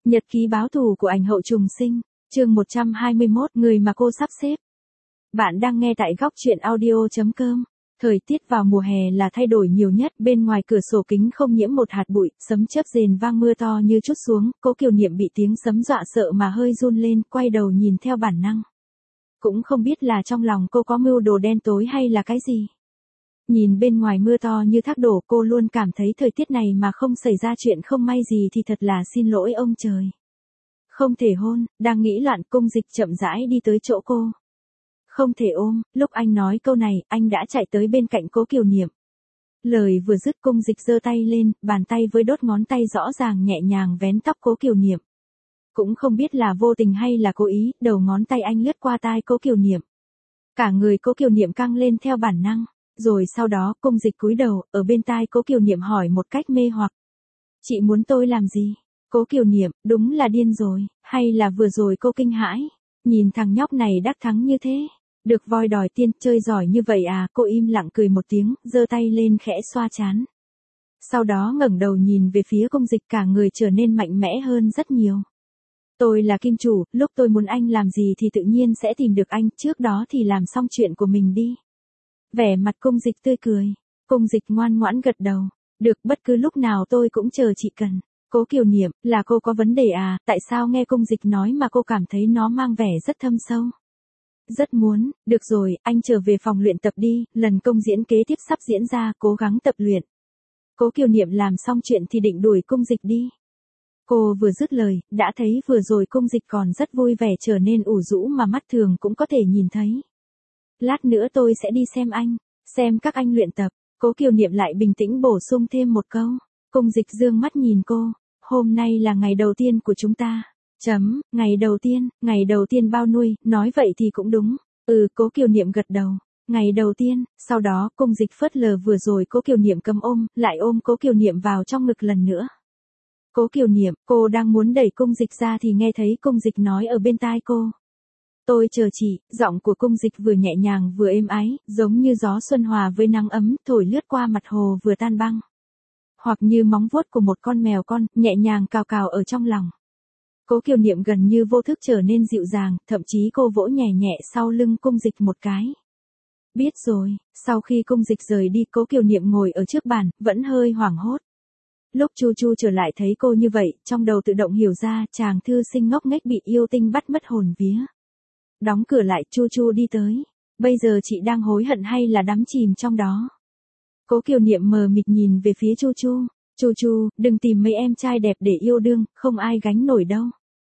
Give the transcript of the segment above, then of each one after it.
Nhật ký báo thù của ảnh hậu trùng sinh, chương 121, người mà cô sắp xếp. Bạn đang nghe tại góc truyện audio.com. Thời tiết vào mùa hè là thay đổi nhiều nhất, bên ngoài cửa sổ kính không nhiễm một hạt bụi, sấm chớp rền vang, mưa to như trút xuống, Cố Kiều Niệm bị tiếng sấm dọa sợ mà hơi run lên, quay đầu nhìn theo bản năng. Cũng không biết là trong lòng cô có mưu đồ đen tối hay là cái gì. Nhìn bên ngoài mưa to như thác đổ, cô luôn cảm thấy thời tiết này mà không xảy ra chuyện không may gì thì thật là xin lỗi ông trời. Không thể hôn, đang nghĩ loạn, Cung Dịch chậm rãi đi tới chỗ cô. Không thể ôm, lúc anh nói câu này, anh đã chạy tới bên cạnh Cố Kiều Niệm. Lời vừa dứt, Cung Dịch giơ tay lên, bàn tay với đốt ngón tay rõ ràng nhẹ nhàng vén tóc Cố Kiều Niệm. Cũng không biết là vô tình hay là cố ý, đầu ngón tay anh lướt qua tai Cố Kiều Niệm. Cả người Cố Kiều Niệm căng lên theo bản năng. Rồi sau đó, Cung Dịch cúi đầu, ở bên tai Cố Kiều Niệm hỏi một cách mê hoặc. Chị muốn tôi làm gì? Cố Kiều Niệm, đúng là điên rồi, hay là vừa rồi cô kinh hãi? Nhìn thằng nhóc này đắc thắng như thế. Được voi đòi tiên, chơi giỏi như vậy à? Cô im lặng cười một tiếng, giơ tay lên khẽ xoa trán. Sau đó ngẩng đầu nhìn về phía Cung Dịch, cả người trở nên mạnh mẽ hơn rất nhiều. Tôi là kim chủ, lúc tôi muốn anh làm gì thì tự nhiên sẽ tìm được anh, trước đó thì làm xong chuyện của mình đi. Vẻ mặt Cung Dịch tươi cười. Cung Dịch ngoan ngoãn gật đầu. Được, bất cứ lúc nào tôi cũng chờ chị cần. Cố Kiều Niệm, là cô có vấn đề à? Tại sao nghe Cung Dịch nói mà cô cảm thấy nó mang vẻ rất thâm sâu? Rất muốn, được rồi, anh trở về phòng luyện tập đi, lần công diễn kế tiếp sắp diễn ra, cố gắng tập luyện. Cố Kiều Niệm làm xong chuyện thì định đuổi Cung Dịch đi. Cô vừa dứt lời, đã thấy vừa rồi Cung Dịch còn rất vui vẻ trở nên ủ rũ mà mắt thường cũng có thể nhìn thấy. Lát nữa tôi sẽ đi xem anh, xem các anh luyện tập. Cố Kiều Niệm lại bình tĩnh bổ sung thêm một câu. Cung Dịch dương mắt nhìn cô. Hôm nay là ngày đầu tiên của chúng ta. Ngày đầu tiên bao nuôi, nói vậy thì cũng đúng. Cố Kiều Niệm gật đầu. Ngày đầu tiên, sau đó Cung Dịch phớt lờ vừa rồi Cố Kiều Niệm cầm ôm, lại ôm Cố Kiều Niệm vào trong ngực lần nữa. Cố Kiều Niệm, cô đang muốn đẩy Cung Dịch ra thì nghe thấy Cung Dịch nói ở bên tai cô. Tôi chờ chị, giọng của Cung Dịch vừa nhẹ nhàng vừa êm ái, giống như gió xuân hòa với nắng ấm, thổi lướt qua mặt hồ vừa tan băng. Hoặc như móng vuốt của một con mèo con, nhẹ nhàng cào cào ở trong lòng. Cố Kiều Niệm gần như vô thức trở nên dịu dàng, thậm chí cô vỗ nhẹ nhẹ sau lưng Cung Dịch một cái. Biết rồi, sau khi Cung Dịch rời đi, Cố Kiều Niệm ngồi ở trước bàn, vẫn hơi hoảng hốt. Lúc Chu Chu trở lại thấy cô như vậy, trong đầu tự động hiểu ra, chàng thư sinh ngốc nghếch bị yêu tinh bắt mất hồn vía. Đóng cửa lại, Chu Chu đi tới. Bây giờ chị đang hối hận hay là đắm chìm trong đó? Cố Kiều Niệm mờ mịt nhìn về phía Chu Chu. Chu Chu, đừng tìm mấy em trai đẹp để yêu đương, không ai gánh nổi đâu.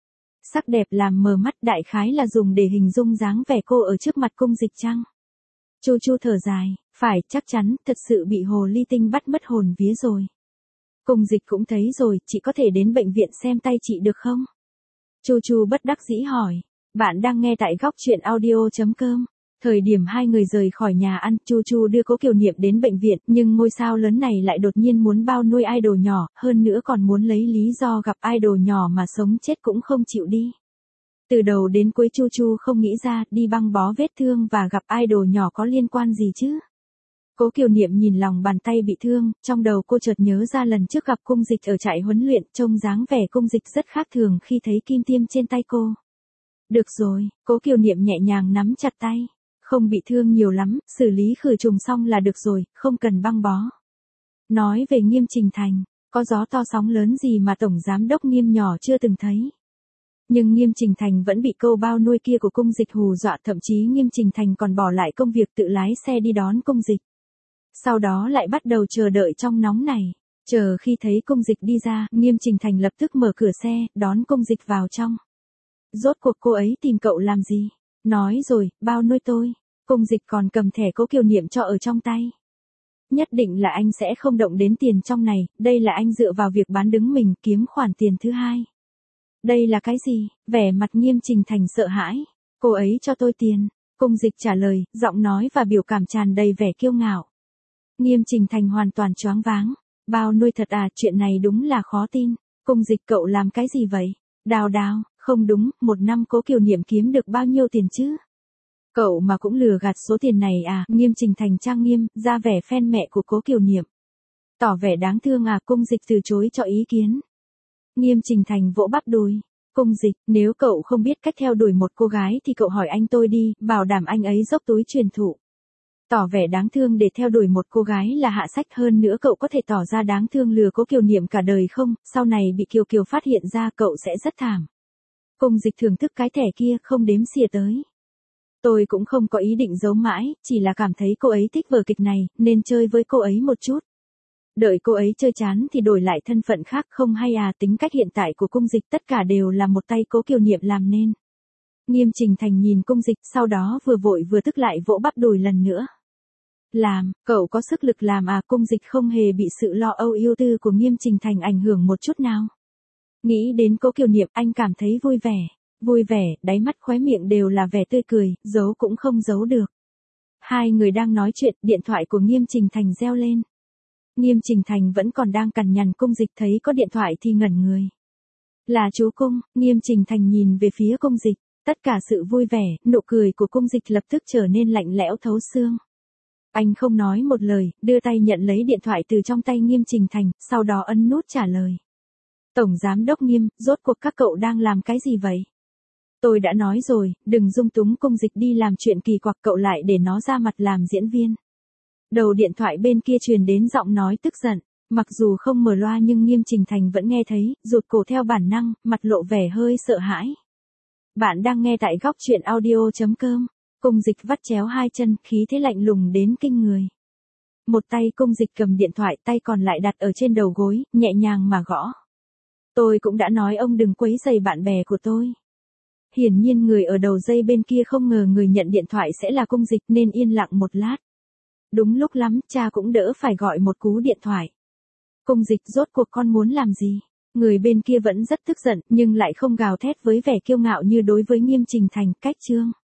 Sắc đẹp làm mờ mắt, đại khái là dùng để hình dung dáng vẻ cô ở trước mặt Cung Dịch chăng? Chu Chu thở dài, phải, chắc chắn, thật sự bị hồ ly tinh bắt mất hồn vía rồi. Cung Dịch cũng thấy rồi, chị có thể đến bệnh viện xem tay chị được không? Chu Chu bất đắc dĩ hỏi. Bạn đang nghe tại góc truyện audio.com. Thời điểm hai người rời khỏi nhà ăn, Chu Chu đưa Cố Kiều Niệm đến bệnh viện, nhưng ngôi sao lớn này lại đột nhiên muốn bao nuôi idol nhỏ, hơn nữa còn muốn lấy lý do gặp idol nhỏ mà sống chết cũng không chịu đi. Từ đầu đến cuối Chu Chu không nghĩ ra, đi băng bó vết thương và gặp idol nhỏ có liên quan gì chứ. Cố Kiều Niệm nhìn lòng bàn tay bị thương, trong đầu cô chợt nhớ ra lần trước gặp Cung Dịch ở trại huấn luyện, trông dáng vẻ Cung Dịch rất khác thường khi thấy kim tiêm trên tay cô. Được rồi, Cố Kiều Niệm nhẹ nhàng nắm chặt tay. Không bị thương nhiều lắm, xử lý khử trùng xong là được rồi, không cần băng bó. Nói về Nghiêm Trình Thành, có gió to sóng lớn gì mà Tổng Giám đốc Nghiêm nhỏ chưa từng thấy. Nhưng Nghiêm Trình Thành vẫn bị câu bao nuôi kia của Cung Dịch hù dọa, thậm chí Nghiêm Trình Thành còn bỏ lại công việc tự lái xe đi đón Cung Dịch. Sau đó lại bắt đầu chờ đợi trong nóng này. Chờ khi thấy Cung Dịch đi ra, Nghiêm Trình Thành lập tức mở cửa xe, đón Cung Dịch vào trong. Rốt cuộc cô ấy tìm cậu làm gì? Nói rồi, bao nuôi tôi. Cung Dịch còn cầm thẻ Cố Kiều Niệm cho ở trong tay. Nhất định là anh sẽ không động đến tiền trong này, đây là anh dựa vào việc bán đứng mình kiếm khoản tiền thứ hai. Đây là cái gì? Vẻ mặt Nghiêm Trình Thành sợ hãi. Cô ấy cho tôi tiền. Cung Dịch trả lời, giọng nói và biểu cảm tràn đầy vẻ kiêu ngạo. Nghiêm Trình Thành hoàn toàn choáng váng. Bao nuôi thật à, chuyện này đúng là khó tin. Cung Dịch, cậu làm cái gì vậy? Đào đào, không đúng, một năm Cố Kiều Niệm kiếm được bao nhiêu tiền chứ? Cậu mà cũng lừa gạt số tiền này à? Nghiêm Trình Thành trang nghiêm, ra vẻ phen mẹ của Cố Kiều Niệm. Tỏ vẻ đáng thương à? Cung Dịch từ chối cho ý kiến. Nghiêm Trình Thành vỗ bắp đùi. Cung Dịch, nếu cậu không biết cách theo đuổi một cô gái thì cậu hỏi anh tôi đi, bảo đảm anh ấy dốc túi truyền thụ. Tỏ vẻ đáng thương để theo đuổi một cô gái là hạ sách, hơn nữa cậu có thể tỏ ra đáng thương lừa Cố Kiều Niệm cả đời không, sau này bị Kiều Kiều phát hiện ra cậu sẽ rất thảm. Cung Dịch thưởng thức cái thẻ kia không đếm xỉa tới. Tôi cũng không có ý định giấu mãi, chỉ là cảm thấy cô ấy thích vở kịch này, nên chơi với cô ấy một chút. Đợi cô ấy chơi chán thì đổi lại thân phận khác, không hay à, tính cách hiện tại của Cung Dịch tất cả đều là một tay Cố Kiều Niệm làm nên. Nghiêm Trình Thành nhìn Cung Dịch, sau đó vừa vội vừa tức lại vỗ bắp đùi lần nữa. Làm, cậu có sức lực làm à? Cung Dịch không hề bị sự lo âu yêu tư của Nghiêm Trình Thành ảnh hưởng một chút nào. Nghĩ đến Cố Kiều Niệm anh cảm thấy vui vẻ. Vui vẻ, đáy mắt khóe miệng đều là vẻ tươi cười, giấu cũng không giấu được. Hai người đang nói chuyện, điện thoại của Nghiêm Trình Thành reo lên. Nghiêm Trình Thành vẫn còn đang cằn nhằn, Cung Dịch thấy có điện thoại thì ngẩn người. Là chú Cung. Nghiêm Trình Thành nhìn về phía Cung Dịch, tất cả sự vui vẻ, nụ cười của Cung Dịch lập tức trở nên lạnh lẽo thấu xương. Anh không nói một lời, đưa tay nhận lấy điện thoại từ trong tay Nghiêm Trình Thành, sau đó ấn nút trả lời. Tổng Giám đốc Nghiêm, rốt cuộc các cậu đang làm cái gì vậy? Tôi đã nói rồi, đừng dung túng Cung Dịch đi làm chuyện kỳ quặc, cậu lại để nó ra mặt làm diễn viên. Đầu điện thoại bên kia truyền đến giọng nói tức giận, mặc dù không mở loa nhưng Nghiêm Trình Thành vẫn nghe thấy, rụt cổ theo bản năng, mặt lộ vẻ hơi sợ hãi. Bạn đang nghe tại góc truyện audio.com. Cung Dịch vắt chéo hai chân, khí thế lạnh lùng đến kinh người. Một tay Cung Dịch cầm điện thoại, tay còn lại đặt ở trên đầu gối, nhẹ nhàng mà gõ. Tôi cũng đã nói ông đừng quấy rầy bạn bè của tôi. Hiển nhiên người ở đầu dây bên kia không ngờ người nhận điện thoại sẽ là Cung Dịch nên yên lặng một lát. Đúng lúc lắm, cha cũng đỡ phải gọi một cú điện thoại. Cung Dịch, rốt cuộc con muốn làm gì? Người bên kia vẫn rất tức giận nhưng lại không gào thét với vẻ kiêu ngạo như đối với Nghiêm Trình Thành. Cách chương